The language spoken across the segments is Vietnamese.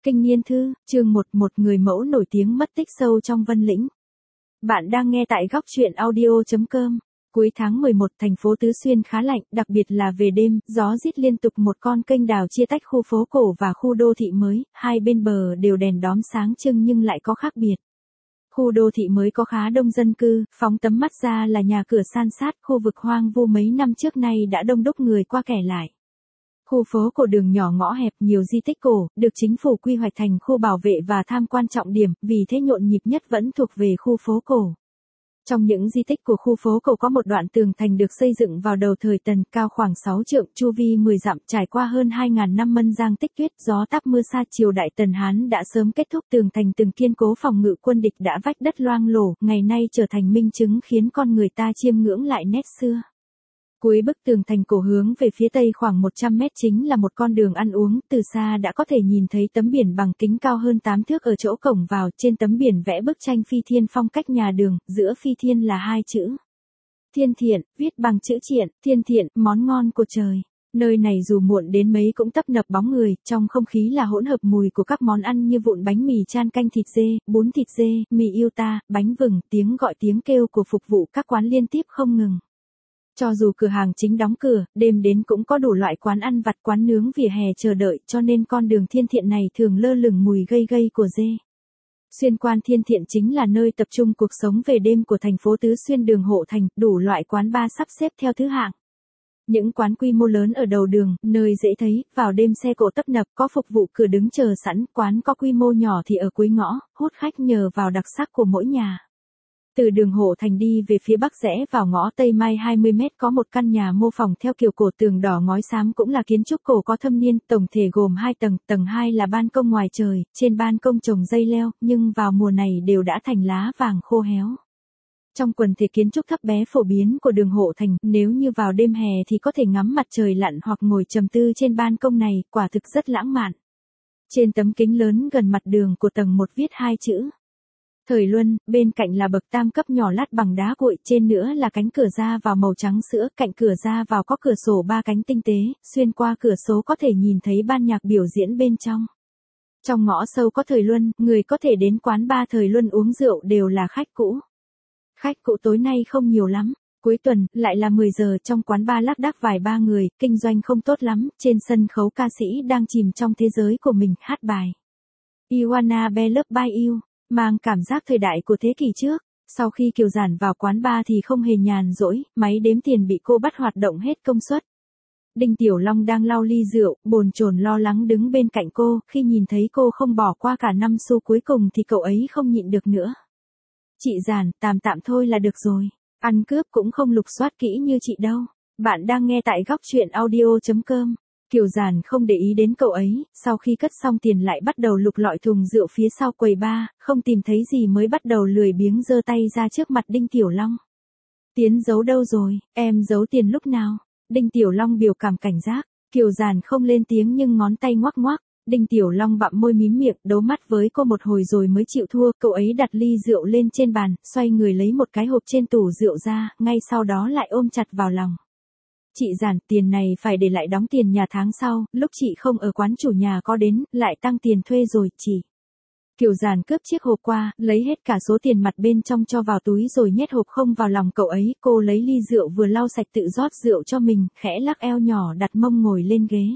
Kinh Niên Thư, chương 11 người mẫu nổi tiếng mất tích sâu trong Vân Lĩnh. Bạn đang nghe tại góc truyện audio.com. Cuối tháng 11 thành phố Tứ Xuyên khá lạnh, đặc biệt là về đêm, gió rít liên tục một con kênh đào chia tách khu phố cổ và khu đô thị mới, hai bên bờ đều đèn đóm sáng trưng nhưng lại có khác biệt. Khu đô thị mới có khá đông dân cư, phóng tấm mắt ra là nhà cửa san sát, khu vực hoang vu mấy năm trước nay đã đông đúc người qua kẻ lại. Khu phố cổ đường nhỏ ngõ hẹp nhiều di tích cổ, được chính phủ quy hoạch thành khu bảo vệ và tham quan trọng điểm, vì thế nhộn nhịp nhất vẫn thuộc về khu phố cổ. Trong những di tích của khu phố cổ có một đoạn tường thành được xây dựng vào đầu thời Tần, cao khoảng 6 trượng, chu vi 10 dặm, trải qua hơn 2.000 năm mân giang tích tuyết, gió táp mưa xa. Triều đại Tần Hán đã sớm kết thúc, tường thành từng kiên cố phòng ngự quân địch đã vách đất loang lổ, ngày nay trở thành minh chứng khiến con người ta chiêm ngưỡng lại nét xưa. Cuối bức tường thành cổ hướng về phía tây khoảng 100 mét chính là một con đường ăn uống, từ xa đã có thể nhìn thấy tấm biển bằng kính cao hơn 8 thước ở chỗ cổng vào, trên tấm biển vẽ bức tranh phi thiên phong cách nhà đường, giữa phi thiên là hai chữ Thiên Thiện, viết bằng chữ triện, Thiên Thiện, món ngon của trời. Nơi này dù muộn đến mấy cũng tấp nập bóng người, trong không khí là hỗn hợp mùi của các món ăn như vụn bánh mì chan canh thịt dê, bún thịt dê, mì yêu ta, bánh vừng, tiếng gọi tiếng kêu của phục vụ các quán liên tiếp không ngừng. Cho dù cửa hàng chính đóng cửa, đêm đến cũng có đủ loại quán ăn vặt, quán nướng vỉa hè chờ đợi, cho nên con đường Thiên Thiện này thường lơ lửng mùi gây gây của dê. Xuyên quan Thiên Thiện chính là nơi tập trung cuộc sống về đêm của thành phố Tứ Xuyên. Đường Hộ Thành, đủ loại quán bar sắp xếp theo thứ hạng. Những quán quy mô lớn ở đầu đường, nơi dễ thấy, vào đêm xe cộ tấp nập, có phục vụ cửa đứng chờ sẵn, quán có quy mô nhỏ thì ở cuối ngõ, hút khách nhờ vào đặc sắc của mỗi nhà. Từ đường Hộ Thành đi về phía bắc rẽ vào ngõ Tây Mai 20 mét có một căn nhà mô phỏng theo kiểu cổ, tường đỏ ngói xám, cũng là kiến trúc cổ có thâm niên, tổng thể gồm 2 tầng, tầng 2 là ban công ngoài trời, trên ban công trồng dây leo, nhưng vào mùa này đều đã thành lá vàng khô héo. Trong quần thể kiến trúc thấp bé phổ biến của đường Hộ Thành, nếu như vào đêm hè thì có thể ngắm mặt trời lặn hoặc ngồi trầm tư trên ban công này, quả thực rất lãng mạn. Trên tấm kính lớn gần mặt đường của tầng 1 viết hai chữ Thời Luân, bên cạnh là bậc tam cấp nhỏ lát bằng đá cuội, trên nữa là cánh cửa ra vào màu trắng sữa, cạnh cửa ra vào có cửa sổ 3 cánh tinh tế, xuyên qua cửa sổ có thể nhìn thấy ban nhạc biểu diễn bên trong. Trong ngõ sâu có Thời Luân, người có thể đến quán bar Thời Luân uống rượu đều là khách cũ. Khách cũ tối nay không nhiều lắm, cuối tuần, lại là 10 giờ, trong quán bar lác đác vài ba người, kinh doanh không tốt lắm, trên sân khấu ca sĩ đang chìm trong thế giới của mình, hát bài You Wanna Be Loved By You, mang cảm giác thời đại của thế kỷ trước. Sau khi Kiều Giản vào quán bar thì không hề nhàn rỗi, máy đếm tiền bị cô bắt hoạt động hết công suất. Đinh Tiểu Long đang lau ly rượu, bồn chồn lo lắng đứng bên cạnh cô, khi nhìn thấy cô không bỏ qua cả 5 xu cuối cùng thì cậu ấy không nhịn được nữa. Chị Giản, tạm tạm thôi là được rồi, ăn cướp cũng không lục soát kỹ như chị đâu. Bạn đang nghe tại góc truyện audio.com. Kiều Giản không để ý đến cậu ấy, sau khi cất xong tiền lại bắt đầu lục lọi thùng rượu phía sau quầy bar, không tìm thấy gì mới bắt đầu lười biếng giơ tay ra trước mặt Đinh Tiểu Long. Tiến giấu đâu rồi, em giấu tiền lúc nào? Đinh Tiểu Long biểu cảm cảnh giác, Kiều Giản không lên tiếng nhưng ngón tay ngoắc ngoắc. Đinh Tiểu Long bặm môi mím miệng, đấu mắt với cô một hồi rồi mới chịu thua, cậu ấy đặt ly rượu lên trên bàn, xoay người lấy một cái hộp trên tủ rượu ra, ngay sau đó lại ôm chặt vào lòng. Chị Giản, tiền này phải để lại đóng tiền nhà tháng sau, lúc chị không ở quán chủ nhà có đến, lại tăng tiền thuê rồi, chị. Kiều Giản cướp chiếc hộp qua, lấy hết cả số tiền mặt bên trong cho vào túi rồi nhét hộp không vào lòng cậu ấy, cô lấy ly rượu vừa lau sạch tự rót rượu cho mình, khẽ lắc eo nhỏ đặt mông ngồi lên ghế.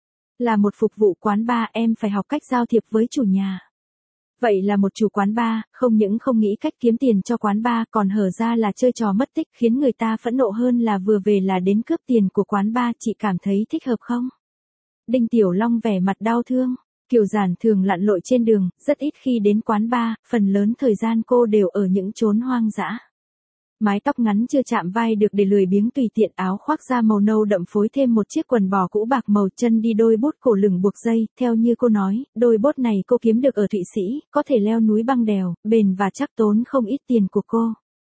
Là một phục vụ quán bar, em phải học cách giao thiệp với chủ nhà. Vậy là một chủ quán bar, không những không nghĩ cách kiếm tiền cho quán bar, còn hở ra là chơi trò mất tích, khiến người ta phẫn nộ hơn là vừa về là đến cướp tiền của quán bar. Chị cảm thấy thích hợp không? Đinh Tiểu Long vẻ mặt đau thương. Kiều Giản thường lặn lội trên đường, rất ít khi đến quán bar, phần lớn thời gian cô đều ở những chốn hoang dã. Mái tóc ngắn chưa chạm vai được để lười biếng tùy tiện, áo khoác da màu nâu đậm phối thêm một chiếc quần bò cũ bạc màu, chân đi đôi bốt cổ lửng buộc dây, theo như cô nói, đôi bốt này cô kiếm được ở Thụy Sĩ, có thể leo núi băng đèo, bền và chắc, tốn không ít tiền của cô.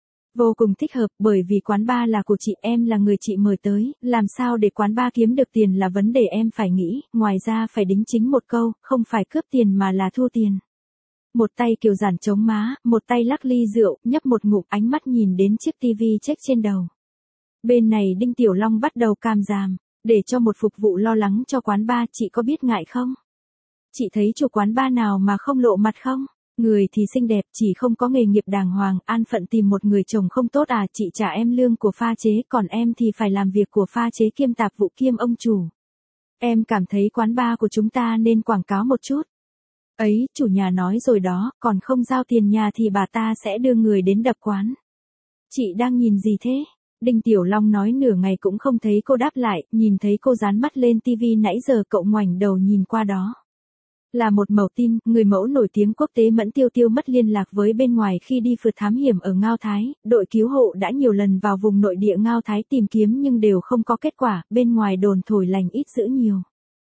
Vô cùng thích hợp, bởi vì quán bar là của chị, em là người chị mời tới, làm sao để quán bar kiếm được tiền là vấn đề em phải nghĩ, ngoài ra phải đính chính một câu, không phải cướp tiền mà là thu tiền. Một tay Kiều Giản chống má, một tay lắc ly rượu, nhấp một ngụm, ánh mắt nhìn đến chiếc tivi check trên đầu. Bên này Đinh Tiểu Long bắt đầu càm ràm, để cho một phục vụ lo lắng cho quán bar, chị có biết ngại không? Chị thấy chủ quán bar nào mà không lộ mặt không? Người thì xinh đẹp, chỉ không có nghề nghiệp đàng hoàng, an phận tìm một người chồng không tốt à? Chị trả em lương của pha chế, còn em thì phải làm việc của pha chế kiêm tạp vụ kiêm ông chủ. Em cảm thấy quán bar của chúng ta nên quảng cáo một chút. Ấy, chủ nhà nói rồi đó, còn không giao tiền nhà thì bà ta sẽ đưa người đến đập quán. Chị đang nhìn gì thế? Đinh Tiểu Long nói nửa ngày cũng không thấy cô đáp lại, nhìn thấy cô dán mắt lên tivi nãy giờ cậu ngoảnh đầu nhìn qua đó. Là một mẩu tin, người mẫu nổi tiếng quốc tế Mẫn Tiêu Tiêu mất liên lạc với bên ngoài khi đi phượt thám hiểm ở Ngao Thái, đội cứu hộ đã nhiều lần vào vùng nội địa Ngao Thái tìm kiếm nhưng đều không có kết quả, bên ngoài đồn thổi lành ít dữ nhiều.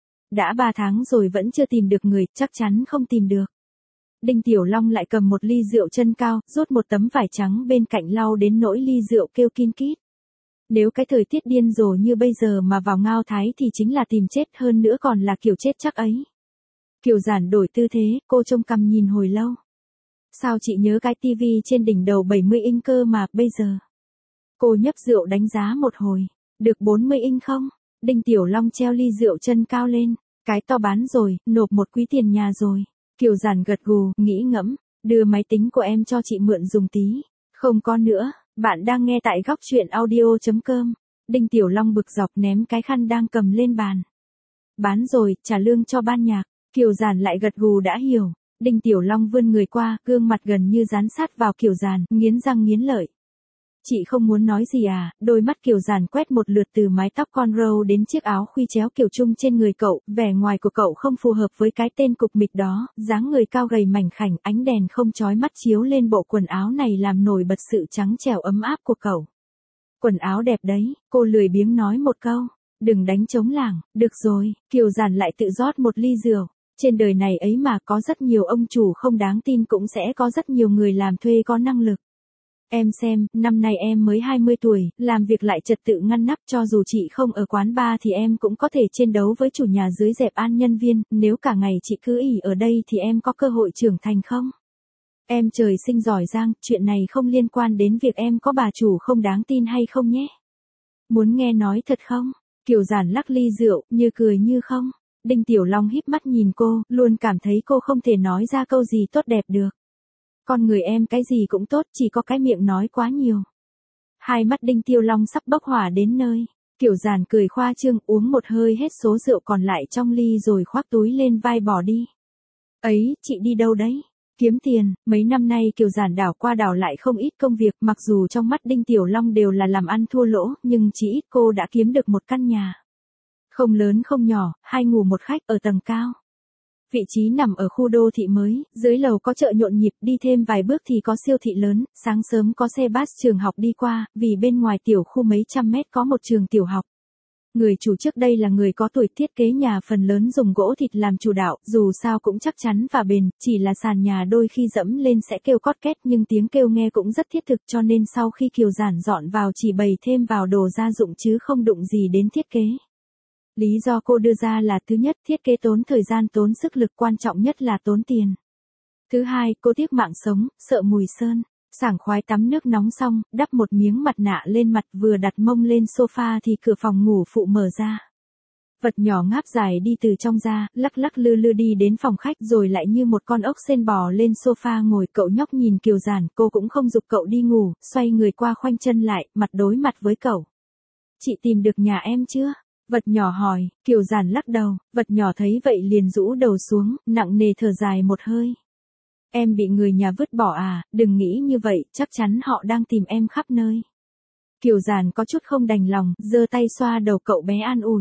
Đã 3 tháng rồi vẫn chưa tìm được người, chắc chắn không tìm được. Đinh Tiểu Long lại cầm một ly rượu chân cao, rút một tấm vải trắng bên cạnh lau đến nỗi ly rượu kêu kin kít. Nếu cái thời tiết điên rồ như bây giờ mà vào Ngao Thái thì chính là tìm chết, hơn nữa còn là kiểu chết chắc ấy. Kiều Giản đổi tư thế, cô trông cằm nhìn hồi lâu. Sao chị nhớ cái tivi trên đỉnh đầu 70 inch cơ mà, bây giờ? Cô nhấp rượu đánh giá một hồi. Được 40 inch không? Đinh Tiểu Long treo ly rượu chân cao lên. Cái to bán rồi, nộp một quý tiền nhà rồi. Kiều Giản gật gù, nghĩ ngẫm. Đưa máy tính của em cho chị mượn dùng tí. Không có nữa, bạn đang nghe tại góc truyện audio.com. Đinh Tiểu Long bực dọc ném cái khăn đang cầm lên bàn. Bán rồi, trả lương cho ban nhạc. Kiều Giản lại gật gù đã hiểu. Đinh Tiểu Long vươn người qua, gương mặt gần như dán sát vào Kiều Giản, nghiến răng nghiến lợi. Chị không muốn nói gì à? Đôi mắt Kiều Giản quét một lượt từ mái tóc cornrow đến chiếc áo khuy chéo kiểu trung trên người cậu, vẻ ngoài của cậu không phù hợp với cái tên cục mịch đó, dáng người cao gầy mảnh khảnh, ánh đèn không chói mắt chiếu lên bộ quần áo này làm nổi bật sự trắng trẻo ấm áp của cậu. Quần áo đẹp đấy, cô lười biếng nói một câu. Đừng đánh trống lảng, được rồi, Kiều Giản lại tự rót một ly rượu. Trên đời này ấy mà có rất nhiều ông chủ không đáng tin cũng sẽ có rất nhiều người làm thuê có năng lực. Em xem, năm nay em mới 20 tuổi, làm việc lại trật tự ngăn nắp, cho dù chị không ở quán bar thì em cũng có thể chiến đấu với chủ nhà dưới dẹp an nhân viên, nếu cả ngày chị cứ ỉ ở đây thì em có cơ hội trưởng thành không? Em trời sinh giỏi giang, chuyện này không liên quan đến việc em có bà chủ không đáng tin hay không nhé. Muốn nghe nói thật không? Kiều Giản lắc ly rượu, như cười như không. Đinh Tiểu Long híp mắt nhìn cô, luôn cảm thấy cô không thể nói ra câu gì tốt đẹp được. Con người em cái gì cũng tốt, chỉ có cái miệng nói quá nhiều. Hai mắt Đinh Tiểu Long sắp bốc hỏa đến nơi. Kiều Giản cười khoa trương, uống một hơi hết số rượu còn lại trong ly rồi khoác túi lên vai bỏ đi. Ấy, chị đi đâu đấy? Kiếm tiền. Mấy năm nay Kiều Giản đảo qua đảo lại không ít công việc, mặc dù trong mắt Đinh Tiểu Long đều là làm ăn thua lỗ, nhưng chỉ ít cô đã kiếm được một căn nhà. Không lớn không nhỏ, 2 ngủ 1 khách ở tầng cao. Vị trí nằm ở khu đô thị mới, dưới lầu có chợ nhộn nhịp, đi thêm vài bước thì có siêu thị lớn, sáng sớm có xe bus trường học đi qua, vì bên ngoài tiểu khu mấy trăm mét có một trường tiểu học. Người chủ trước đây là người có tuổi, thiết kế nhà phần lớn dùng gỗ thịt làm chủ đạo, dù sao cũng chắc chắn và bền, chỉ là sàn nhà đôi khi dẫm lên sẽ kêu cót két nhưng tiếng kêu nghe cũng rất thiết thực, cho nên sau khi Kiều Giản dọn vào chỉ bày thêm vào đồ gia dụng chứ không đụng gì đến thiết kế. Lý do cô đưa ra là thứ nhất, thiết kế tốn thời gian tốn sức lực, quan trọng nhất là tốn tiền. Thứ hai, cô tiếc mạng sống, sợ mùi sơn. Sảng khoái tắm nước nóng xong, đắp một miếng mặt nạ lên mặt, vừa đặt mông lên sofa thì cửa phòng ngủ phụ mở ra. Vật nhỏ ngáp dài đi từ trong ra, lắc lắc lư lư đi đến phòng khách rồi lại như một con ốc sên bò lên sofa ngồi. Cậu nhóc nhìn Kiều Giản, cô cũng không giục cậu đi ngủ, xoay người qua khoanh chân lại, mặt đối mặt với cậu. Chị tìm được nhà em chưa? Vật nhỏ hỏi. Kiều Giản lắc đầu, vật nhỏ thấy vậy liền rũ đầu xuống, nặng nề thở dài một hơi. Em bị người nhà vứt bỏ à? Đừng nghĩ như vậy, chắc chắn họ đang tìm em khắp nơi. Kiều Giản có chút không đành lòng, giơ tay xoa đầu cậu bé an ủi.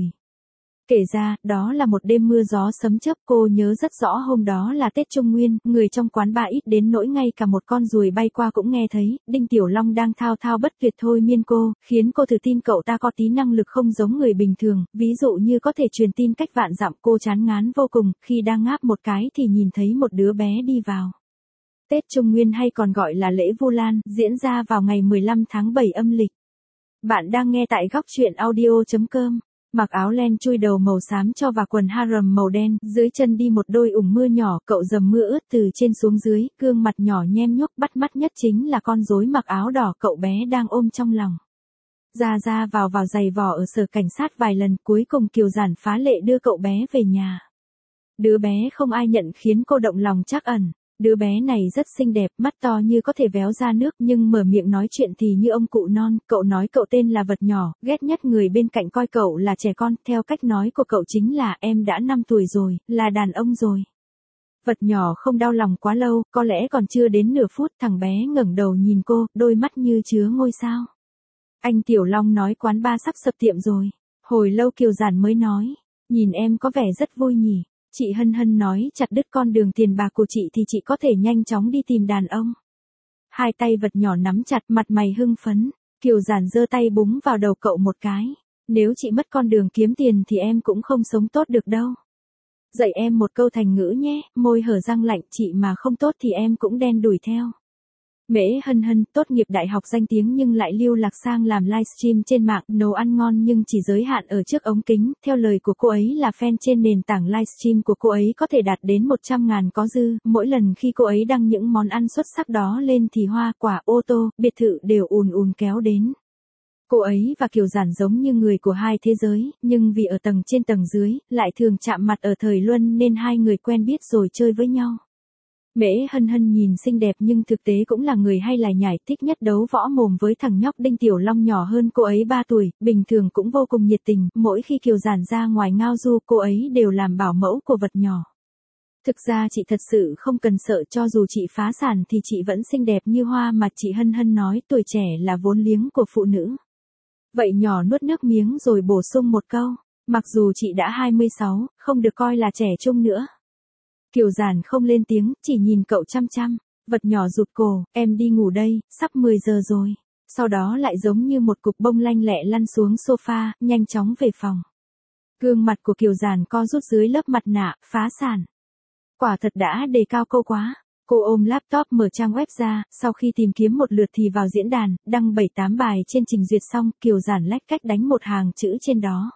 Kể ra, đó là một đêm mưa gió sấm chớp, cô nhớ rất rõ hôm đó là Tết Trung Nguyên, người trong quán bar ít đến nỗi ngay cả một con ruồi bay qua cũng nghe thấy. Đinh Tiểu Long đang thao thao bất tuyệt thôi miên cô, khiến cô thử tin cậu ta có tí năng lực không giống người bình thường, ví dụ như có thể truyền tin cách vạn dặm. Cô chán ngán vô cùng, khi đang ngáp một cái thì nhìn thấy một đứa bé đi vào. Tết Trung Nguyên hay còn gọi là lễ Vu Lan, diễn ra vào ngày 15 tháng 7 âm lịch. Bạn đang nghe tại góc truyện audio.com. Mặc áo len chui đầu màu xám cho và quần harem màu đen, dưới chân đi một đôi ủng mưa nhỏ, cậu dầm mưa ướt từ trên xuống dưới, gương mặt nhỏ nhem nhuốc, bắt mắt nhất chính là con rối mặc áo đỏ cậu bé đang ôm trong lòng. Ra vào giày vò ở sở cảnh sát vài lần, cuối cùng Kiều Giản phá lệ đưa cậu bé về nhà. Đứa bé không ai nhận khiến cô động lòng trắc ẩn. Đứa bé này rất xinh đẹp, mắt to như có thể véo ra nước nhưng mở miệng nói chuyện thì như ông cụ non. Cậu nói cậu tên là vật nhỏ, ghét nhất người bên cạnh coi cậu là trẻ con. Theo cách nói của cậu chính là em đã 5 tuổi rồi, là đàn ông rồi. Vật nhỏ không đau lòng quá lâu, có lẽ còn chưa đến nửa phút thằng bé ngẩng đầu nhìn cô, đôi mắt như chứa ngôi sao. Anh Tiểu Long nói quán bar sắp sập tiệm rồi. Hồi lâu Kiều Giản mới nói, nhìn em có vẻ rất vui nhỉ. Chị Hân Hân nói chặt đứt con đường tiền bạc của chị thì chị có thể nhanh chóng đi tìm đàn ông. Hai tay vật nhỏ nắm chặt, mặt mày hưng phấn. Kiều Giản giơ tay búng vào đầu cậu một cái. Nếu chị mất con đường kiếm tiền thì em cũng không sống tốt được đâu. Dạy em một câu thành ngữ nhé, môi hở răng lạnh, chị mà không tốt thì em cũng đen đủi theo. Mễ Hân Hân tốt nghiệp đại học danh tiếng nhưng lại lưu lạc sang làm livestream trên mạng, nấu ăn ngon nhưng chỉ giới hạn ở trước ống kính. Theo lời của cô ấy là fan trên nền tảng livestream của cô ấy có thể đạt đến 100.000 có dư. Mỗi lần khi cô ấy đăng những món ăn xuất sắc đó lên thì hoa, quả, ô tô, biệt thự đều ùn ùn kéo đến. Cô ấy và Kiều Giản giống như người của hai thế giới, nhưng vì ở tầng trên tầng dưới, lại thường chạm mặt ở thời luân nên hai người quen biết rồi chơi với nhau. Mễ Hân Hân nhìn xinh đẹp nhưng thực tế cũng là người hay lải nhải, thích nhất đấu võ mồm với thằng nhóc Đinh Tiểu Long nhỏ hơn cô ấy 3 tuổi, bình thường cũng vô cùng nhiệt tình, mỗi khi Kiều Giản ra ngoài ngao du cô ấy đều làm bảo mẫu của vật nhỏ. Thực ra chị thật sự không cần sợ, cho dù chị phá sản thì chị vẫn xinh đẹp như hoa mà. Chị Hân Hân nói tuổi trẻ là vốn liếng của phụ nữ. Vậy nhỏ nuốt nước miếng rồi bổ sung một câu, mặc dù chị đã 26, không được coi là trẻ trung nữa. Kiều Giản không lên tiếng, chỉ nhìn cậu chăm chăm. Vật nhỏ rụt cổ, em đi ngủ đây, sắp 10 giờ rồi. Sau đó lại giống như một cục bông lanh lẹ lăn xuống sofa, nhanh chóng về phòng. Gương mặt của Kiều Giản co rút dưới lớp mặt nạ, phá sản. Quả thật đã đề cao câu quá. Cô ôm laptop mở trang web ra, sau khi tìm kiếm một lượt thì vào diễn đàn, đăng 7-8 bài trên trình duyệt xong, Kiều Giản lách cách đánh một hàng chữ trên đó.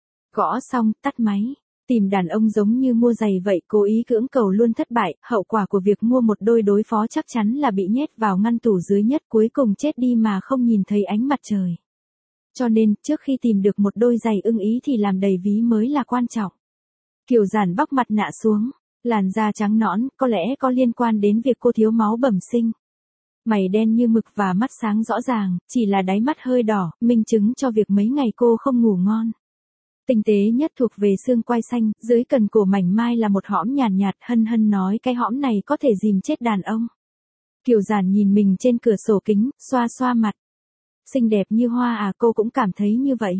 Gõ xong, tắt máy. Tìm đàn ông giống như mua giày vậy, cố ý cưỡng cầu luôn thất bại, hậu quả của việc mua một đôi đối phó chắc chắn là bị nhét vào ngăn tủ dưới nhất, cuối cùng chết đi mà không nhìn thấy ánh mặt trời. Cho nên, trước khi tìm được một đôi giày ưng ý thì làm đầy ví mới là quan trọng. Kiều Giản bóc mặt nạ xuống, làn da trắng nõn, có lẽ có liên quan đến việc cô thiếu máu bẩm sinh. Mày đen như mực và mắt sáng rõ ràng, chỉ là đáy mắt hơi đỏ, minh chứng cho việc mấy ngày cô không ngủ ngon. Tinh tế nhất thuộc về xương quai xanh, dưới cần cổ mảnh mai là một hõm nhàn nhạt. Hân Hân nói cái hõm này có thể dìm chết đàn ông. Kiều Giản nhìn mình trên cửa sổ kính, xoa xoa mặt. Xinh đẹp như hoa à, cô cũng cảm thấy như vậy.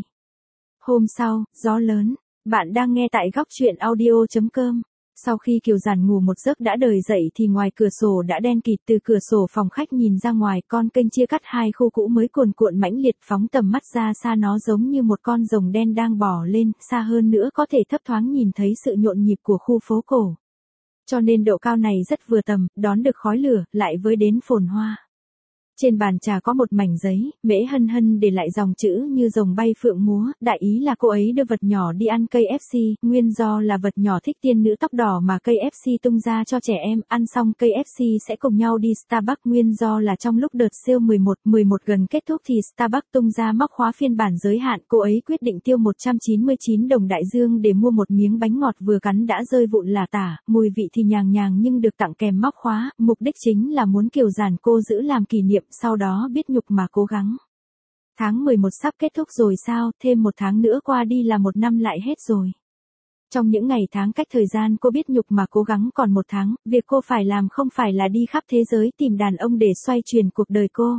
Hôm sau, gió lớn. Bạn đang nghe tại góc truyện audio.com. Sau khi Kiều Giản ngủ một giấc đã đợi dậy thì ngoài cửa sổ đã đen kịt. Từ cửa sổ phòng khách nhìn ra ngoài, con kênh chia cắt hai khu cũ mới cuồn cuộn mãnh liệt, phóng tầm mắt ra xa nó giống như một con rồng đen đang bò lên, xa hơn nữa có thể thấp thoáng nhìn thấy sự nhộn nhịp của khu phố cổ. Cho nên độ cao này rất vừa tầm, đón được khói lửa, lại với đến phồn hoa. Trên bàn trà có một mảnh giấy, Mễ Hân Hân để lại dòng chữ như rồng bay phượng múa, đại ý là cô ấy đưa vật nhỏ đi ăn cây FC, nguyên do là vật nhỏ thích tiên nữ tóc đỏ mà cây FC tung ra cho trẻ em, ăn xong cây FC sẽ cùng nhau đi Starbucks, nguyên do là trong lúc đợt sale 11 gần kết thúc thì Starbucks tung ra móc khóa phiên bản giới hạn, cô ấy quyết định tiêu 199 đồng đại dương để mua một miếng bánh ngọt vừa cắn đã rơi vụn lả tả, mùi vị thì nhàng nhàng nhưng được tặng kèm móc khóa, mục đích chính là muốn Kiều Giản cô giữ làm kỷ niệm. Sau đó biết nhục mà cố gắng. Tháng 11 sắp kết thúc rồi sao, thêm một tháng nữa qua đi là một năm lại hết rồi. Trong những ngày tháng cách thời gian cô biết nhục mà cố gắng còn một tháng, việc cô phải làm không phải là đi khắp thế giới tìm đàn ông để xoay chuyển cuộc đời cô.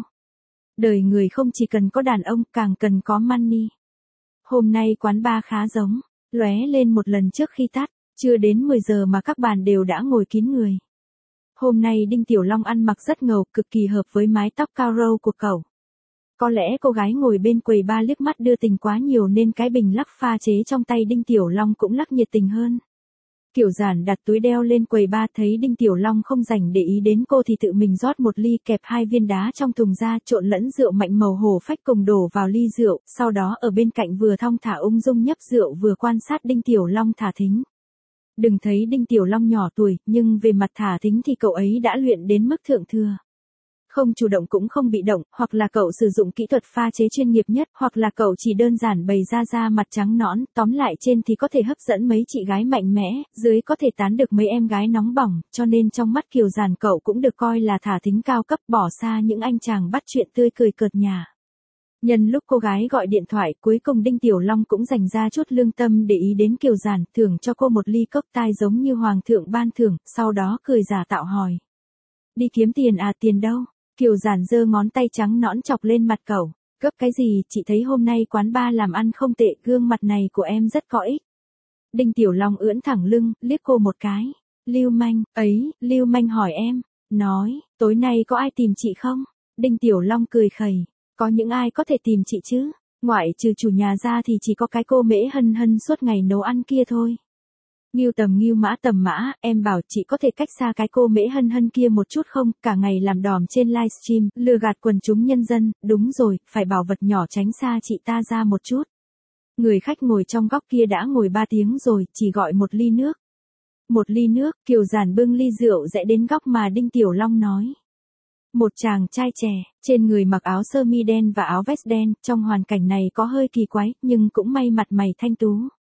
Đời người không chỉ cần có đàn ông, càng cần có money. Hôm nay quán bar khá giống, lóe lên một lần trước khi tắt, chưa đến 10 giờ mà các bàn đều đã ngồi kín người. Hôm nay Đinh Tiểu Long ăn mặc rất ngầu, cực kỳ hợp với mái tóc cao râu của cậu. Có lẽ cô gái ngồi bên quầy bar liếc mắt đưa tình quá nhiều nên cái bình lắc pha chế trong tay Đinh Tiểu Long cũng lắc nhiệt tình hơn. Kiều Giản đặt túi đeo lên quầy bar, thấy Đinh Tiểu Long không rảnh để ý đến cô thì tự mình rót một ly, kẹp 2 viên đá trong thùng ra, trộn lẫn rượu mạnh màu hổ phách cùng đổ vào ly rượu, sau đó ở bên cạnh vừa thong thả ung dung nhấp rượu vừa quan sát Đinh Tiểu Long thả thính. Đừng thấy Đinh Tiểu Long nhỏ tuổi, nhưng về mặt thả thính thì cậu ấy đã luyện đến mức thượng thừa. Không chủ động cũng không bị động, hoặc là cậu sử dụng kỹ thuật pha chế chuyên nghiệp nhất, hoặc là cậu chỉ đơn giản bày ra da mặt trắng nõn, tóm lại trên thì có thể hấp dẫn mấy chị gái mạnh mẽ, dưới có thể tán được mấy em gái nóng bỏng, cho nên trong mắt Kiều Giản cậu cũng được coi là thả thính cao cấp, bỏ xa những anh chàng bắt chuyện tươi cười cợt nhả. Nhân lúc cô gái gọi điện thoại, cuối cùng Đinh Tiểu Long cũng dành ra chút lương tâm để ý đến Kiều Giản, thưởng cho cô một ly cốc tai giống như hoàng thượng ban thưởng, sau đó cười giả tạo hỏi. Đi kiếm tiền à, tiền đâu? Kiều Giản giơ ngón tay trắng nõn chọc lên mặt cậu. Gấp cái gì, chị thấy hôm nay quán bar làm ăn không tệ, gương mặt này của em rất có ích. Đinh Tiểu Long ưỡn thẳng lưng, liếc cô một cái. Lưu manh, ấy, Lưu manh hỏi em. Nói, tối nay có ai tìm chị không? Đinh Tiểu Long cười khẩy. Có những ai có thể tìm chị chứ? Ngoại trừ chủ nhà ra thì chỉ có cái cô Mễ Hân Hân suốt ngày nấu ăn kia thôi. Ngưu tầm mã, em bảo chị có thể cách xa cái cô Mễ Hân Hân kia một chút không, cả ngày làm đòm trên livestream, lừa gạt quần chúng nhân dân, đúng rồi, phải bảo vật nhỏ tránh xa chị ta ra một chút. Người khách ngồi trong góc kia đã ngồi 3 tiếng rồi, chỉ gọi một ly nước. Một ly nước, Kiều Giản bưng ly rượu rẽ đến góc mà Đinh Tiểu Long nói. Một chàng trai trẻ, trên người mặc áo sơ mi đen và áo vest đen, trong hoàn cảnh này có hơi kỳ quái, nhưng cũng may mặt mày thanh tú.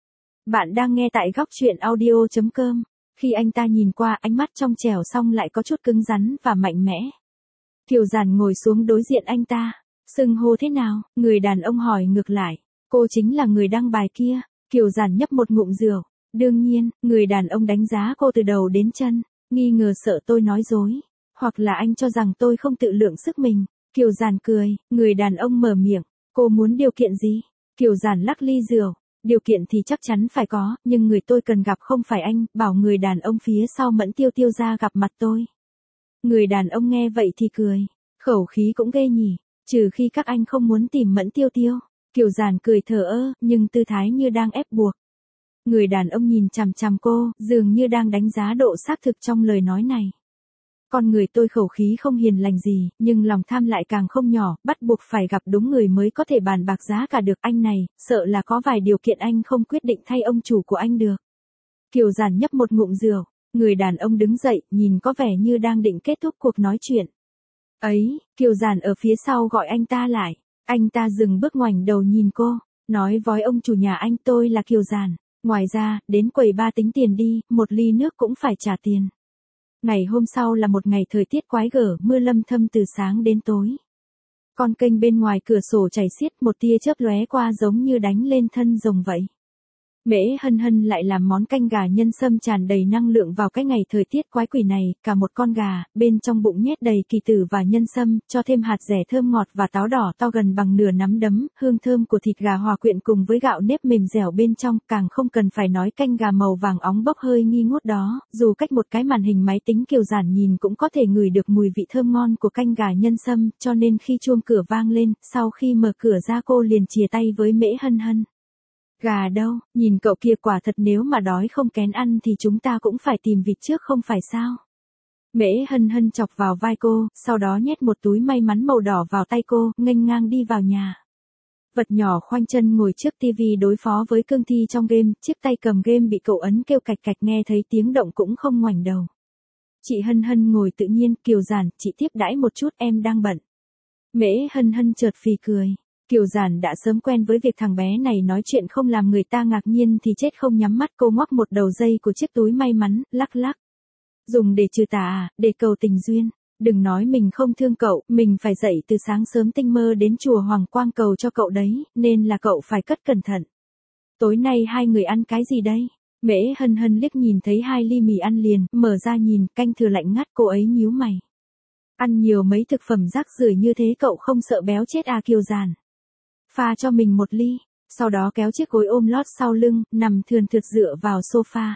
Bạn đang nghe tại góc truyện audio.com. Khi anh ta nhìn qua, ánh mắt trong trẻo xong lại có chút cứng rắn và mạnh mẽ. Kiều Giản ngồi xuống đối diện anh ta. Xưng hô thế nào? Người đàn ông hỏi ngược lại. Cô chính là người đăng bài kia. Kiều Giản nhấp một ngụm rượu. Đương nhiên, người đàn ông đánh giá cô từ đầu đến chân. Nghi ngờ sợ tôi nói dối. Hoặc là anh cho rằng tôi không tự lượng sức mình. Kiều Giản cười. Người đàn ông mở miệng. Cô muốn điều kiện gì? Kiều Giản lắc ly rượu. Điều kiện thì chắc chắn phải có, nhưng người tôi cần gặp không phải anh, bảo người đàn ông phía sau Mẫn Tiêu Tiêu ra gặp mặt tôi. Người đàn ông nghe vậy thì cười. Khẩu khí cũng ghê nhỉ, trừ khi các anh không muốn tìm Mẫn Tiêu Tiêu. Kiều Giản cười thờ ơ, nhưng tư thái như đang ép buộc. Người đàn ông nhìn chằm chằm cô, dường như đang đánh giá độ xác thực trong lời nói này. Con người tôi khẩu khí không hiền lành gì, nhưng lòng tham lại càng không nhỏ, bắt buộc phải gặp đúng người mới có thể bàn bạc giá cả được. Anh này, sợ là có vài điều kiện anh không quyết định thay ông chủ của anh được. Kiều Giản nhấp một ngụm rượu, người đàn ông đứng dậy, nhìn có vẻ như đang định kết thúc cuộc nói chuyện. Ấy, Kiều Giản ở phía sau gọi anh ta lại, anh ta dừng bước ngoảnh đầu nhìn cô, nói với ông chủ nhà anh tôi là Kiều Giản, ngoài ra, đến quầy ba tính tiền đi, một ly nước cũng phải trả tiền. Ngày hôm sau là một ngày thời tiết quái gở, mưa lâm thâm từ sáng đến tối. Con kênh bên ngoài cửa sổ chảy xiết, một tia chớp lóe qua giống như đánh lên thân rồng vậy. Mễ Hân Hân lại làm món canh gà nhân sâm tràn đầy năng lượng vào cái ngày thời tiết quái quỷ này, cả một con gà, bên trong bụng nhét đầy kỳ tử và nhân sâm, cho thêm hạt dẻ thơm ngọt và táo đỏ to gần bằng nửa nắm đấm, hương thơm của thịt gà hòa quyện cùng với gạo nếp mềm dẻo bên trong, càng không cần phải nói canh gà màu vàng óng bốc hơi nghi ngút đó, dù cách một cái màn hình máy tính Kiều Giản nhìn cũng có thể ngửi được mùi vị thơm ngon của canh gà nhân sâm, cho nên khi chuông cửa vang lên, sau khi mở cửa ra cô liền chìa tay với Mễ Hân Hân. Gà đâu, nhìn cậu kia quả thật nếu mà đói không kén ăn thì chúng ta cũng phải tìm vịt trước không phải sao. Mễ Hân Hân chọc vào vai cô, sau đó nhét một túi may mắn màu đỏ vào tay cô, nghênh ngang đi vào nhà. Vật nhỏ khoanh chân ngồi trước tivi đối phó với cương thi trong game, chiếc tay cầm game bị cậu ấn kêu cạch cạch nghe thấy tiếng động cũng không ngoảnh đầu. Chị Hân Hân ngồi tự nhiên, Kiều Giản, chị tiếp đãi một chút em đang bận. Mễ Hân Hân chợt phì cười. Kiều Giản đã sớm quen với việc thằng bé này nói chuyện không làm người ta ngạc nhiên thì chết không nhắm mắt, cô ngoắc một đầu dây của chiếc túi may mắn, lắc lắc. Dùng để trừ tà à, để cầu tình duyên. Đừng nói mình không thương cậu, mình phải dậy từ sáng sớm tinh mơ đến chùa Hoàng Quang cầu cho cậu đấy, nên là cậu phải cất cẩn thận. Tối nay hai người ăn cái gì đây? Mễ Hân Hân liếc nhìn thấy 2 ly mì ăn liền, mở ra nhìn, canh thừa lạnh ngắt, cô ấy nhíu mày. Ăn nhiều mấy thực phẩm rác rưởi như thế cậu không sợ béo chết à Kiều Giản? Pha cho mình một ly, sau đó kéo chiếc gối ôm lót sau lưng, nằm thườn thượt dựa vào sofa.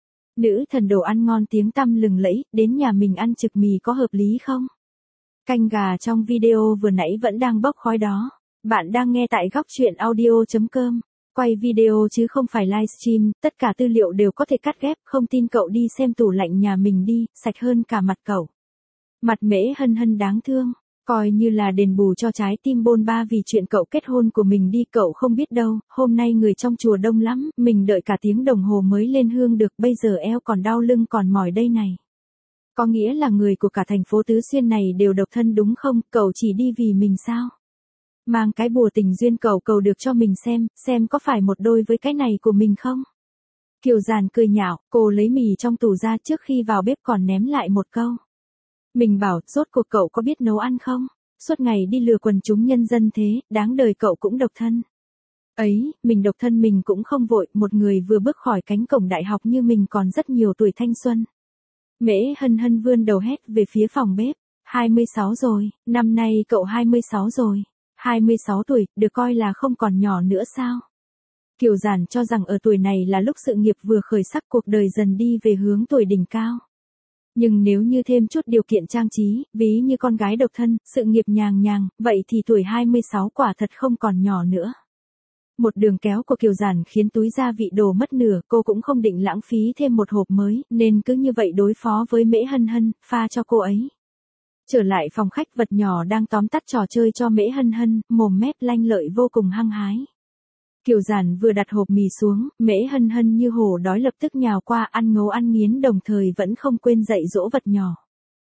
Nữ thần đồ ăn ngon tiếng tăm lừng lẫy, đến nhà mình ăn trực mì có hợp lý không? Canh gà trong video vừa nãy vẫn đang bốc khói đó. Bạn đang nghe tại góc truyện audio.com. Quay video chứ không phải livestream, tất cả tư liệu đều có thể cắt ghép, không tin cậu đi xem tủ lạnh nhà mình đi, sạch hơn cả mặt cậu. Mặt Mễ Hân Hân đáng thương. Coi như là đền bù cho trái tim bôn ba vì chuyện cậu kết hôn của mình đi, cậu không biết đâu, hôm nay người trong chùa đông lắm, mình đợi cả tiếng đồng hồ mới lên hương được, bây giờ eo còn đau lưng còn mỏi đây này. Có nghĩa là người của cả thành phố Tứ Xuyên này đều độc thân đúng không, cậu chỉ đi vì mình sao? Mang cái bùa tình duyên cầu được cho mình xem có phải một đôi với cái này của mình không? Kiều Giản cười nhạo, cô lấy mì trong tủ ra trước khi vào bếp còn ném lại một câu. Mình bảo, rốt cuộc cậu có biết nấu ăn không? Suốt ngày đi lừa quần chúng nhân dân thế, đáng đời cậu cũng độc thân. Ấy, mình độc thân mình cũng không vội, một người vừa bước khỏi cánh cổng đại học như mình còn rất nhiều tuổi thanh xuân. Mễ Hân Hân vươn đầu hét về phía phòng bếp. 26 rồi, năm nay cậu 26 rồi. 26 tuổi, được coi là không còn nhỏ nữa sao? Kiều Giản cho rằng ở tuổi này là lúc sự nghiệp vừa khởi sắc, cuộc đời dần đi về hướng tuổi đỉnh cao. Nhưng nếu như thêm chút điều kiện trang trí, ví như con gái độc thân, sự nghiệp nhàng nhàng, vậy thì tuổi 26 quả thật không còn nhỏ nữa. Một đường kéo của Kiều Giản khiến túi gia vị đổ mất nửa, cô cũng không định lãng phí thêm một hộp mới, nên cứ như vậy đối phó với Mễ Hân Hân, pha cho cô ấy. Trở lại phòng khách, vật nhỏ đang tóm tắt trò chơi cho Mễ Hân Hân, mồm mép lanh lợi vô cùng hăng hái. Kiều Giản vừa đặt hộp mì xuống, Mễ Hân Hân như hổ đói lập tức nhào qua ăn ngấu ăn nghiến, đồng thời vẫn không quên dạy dỗ vật nhỏ.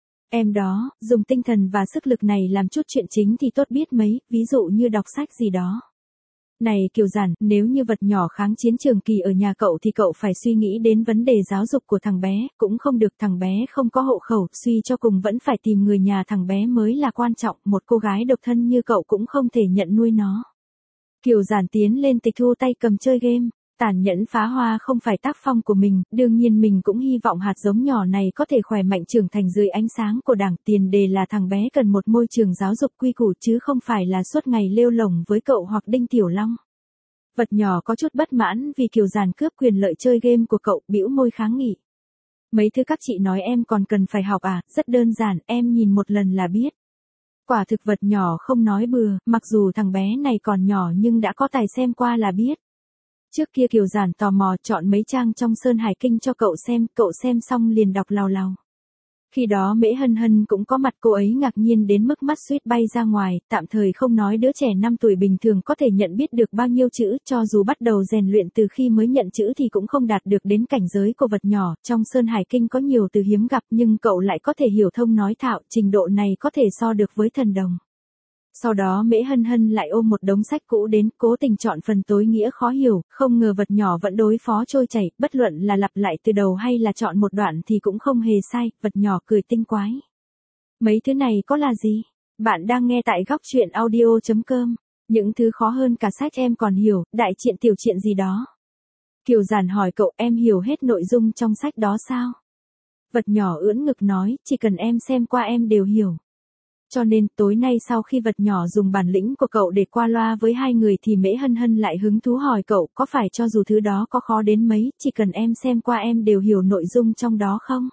Em đó, dùng tinh thần và sức lực này làm chút chuyện chính thì tốt biết mấy, ví dụ như đọc sách gì đó. Này Kiều Giản, nếu như vật nhỏ kháng chiến trường kỳ ở nhà cậu thì cậu phải suy nghĩ đến vấn đề giáo dục của thằng bé, cũng không được, thằng bé không có hộ khẩu, suy cho cùng vẫn phải tìm người nhà thằng bé mới là quan trọng, một cô gái độc thân như cậu cũng không thể nhận nuôi nó. Kiều Giản tiến lên tịch thu tay cầm chơi game, tàn nhẫn phá hoa không phải tác phong của mình, đương nhiên mình cũng hy vọng hạt giống nhỏ này có thể khỏe mạnh trưởng thành dưới ánh sáng của Đảng, tiền đề là thằng bé cần một môi trường giáo dục quy củ chứ không phải là suốt ngày lêu lổng với cậu hoặc Đinh Tiểu Long. Vật nhỏ có chút bất mãn vì Kiều Giản cướp quyền lợi chơi game của cậu, bĩu môi kháng nghị. Mấy thứ các chị nói em còn cần phải học à, rất đơn giản, em nhìn một lần là biết. Quả thực vật nhỏ không nói bừa, mặc dù thằng bé này còn nhỏ nhưng đã có tài xem qua là biết. Trước kia Kiều Giản tò mò chọn mấy trang trong Sơn Hải Kinh cho cậu xem xong liền đọc lào lào. Khi đó Mễ Hân Hân cũng có mặt, cô ấy ngạc nhiên đến mức mắt suýt bay ra ngoài, tạm thời không nói đứa trẻ 5 tuổi bình thường có thể nhận biết được bao nhiêu chữ, cho dù bắt đầu rèn luyện từ khi mới nhận chữ thì cũng không đạt được đến cảnh giới của vật nhỏ, trong Sơn Hải Kinh có nhiều từ hiếm gặp nhưng cậu lại có thể hiểu thông nói thạo, trình độ này có thể so được với thần đồng. Sau đó Mễ Hân Hân lại ôm một đống sách cũ đến, cố tình chọn phần tối nghĩa khó hiểu, không ngờ vật nhỏ vẫn đối phó trôi chảy, bất luận là lặp lại từ đầu hay là chọn một đoạn thì cũng không hề sai, vật nhỏ cười tinh quái. Mấy thứ này có là gì? Bạn đang nghe tại Góc Truyện Audio.com. Những thứ khó hơn cả sách em còn hiểu, đại truyện tiểu truyện gì đó. Kiều Giản hỏi cậu, em hiểu hết nội dung trong sách đó sao? Vật nhỏ ưỡn ngực nói, chỉ cần em xem qua em đều hiểu. Cho nên, tối nay sau khi vật nhỏ dùng bản lĩnh của cậu để qua loa với hai người thì Mễ Hân Hân lại hứng thú hỏi cậu, có phải cho dù thứ đó có khó đến mấy, chỉ cần em xem qua em đều hiểu nội dung trong đó không?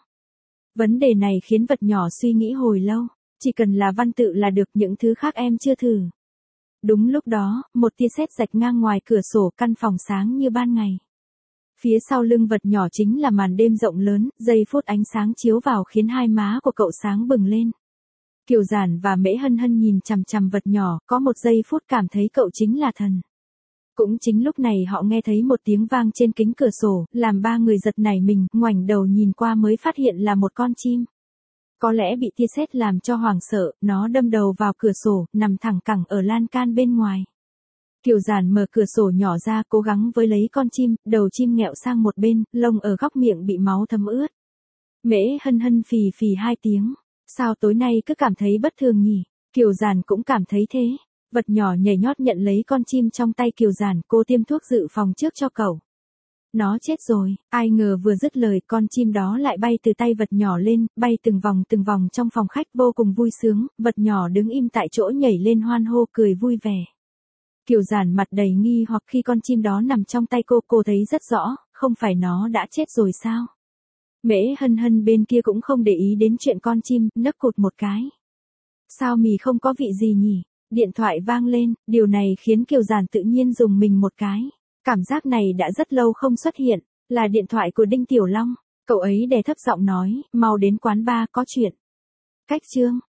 Vấn đề này khiến vật nhỏ suy nghĩ hồi lâu, chỉ cần là văn tự là được, những thứ khác em chưa thử. Đúng lúc đó, một tia sét rạch ngang ngoài cửa sổ, căn phòng sáng như ban ngày. Phía sau lưng vật nhỏ chính là màn đêm rộng lớn, giây phút ánh sáng chiếu vào khiến hai má của cậu sáng bừng lên. Kiều Giản và Mễ Hân Hân nhìn chằm chằm vật nhỏ, có một giây phút cảm thấy cậu chính là thần. Cũng chính lúc này họ nghe thấy một tiếng vang trên kính cửa sổ, làm ba người giật nảy mình, ngoảnh đầu nhìn qua mới phát hiện là một con chim. Có lẽ bị tia sét làm cho hoảng sợ, nó đâm đầu vào cửa sổ, nằm thẳng cẳng ở lan can bên ngoài. Kiều Giản mở cửa sổ nhỏ ra, cố gắng với lấy con chim, đầu chim nghẹo sang một bên, lông ở góc miệng bị máu thấm ướt. Mễ Hân Hân phì phì hai tiếng. Sao tối nay cứ cảm thấy bất thường nhỉ? Kiều Giản cũng cảm thấy thế. Vật nhỏ nhảy nhót nhận lấy con chim trong tay Kiều Giản, cô tiêm thuốc dự phòng trước cho cậu. Nó chết rồi, ai ngờ vừa dứt lời con chim đó lại bay từ tay vật nhỏ lên, bay từng vòng trong phòng khách vô cùng vui sướng, vật nhỏ đứng im tại chỗ nhảy lên hoan hô cười vui vẻ. Kiều Giản mặt đầy nghi hoặc khi con chim đó nằm trong tay cô thấy rất rõ, không phải nó đã chết rồi sao? Mễ Hân Hân bên kia cũng không để ý đến chuyện con chim, nấc cụt một cái. Sao mì không có vị gì nhỉ? Điện thoại vang lên, điều này khiến Kiều Giản tự nhiên dùng mình một cái. Cảm giác này đã rất lâu không xuất hiện, là điện thoại của Đinh Tiểu Long. Cậu ấy đè thấp giọng nói, mau đến quán bar có chuyện. Cách chương.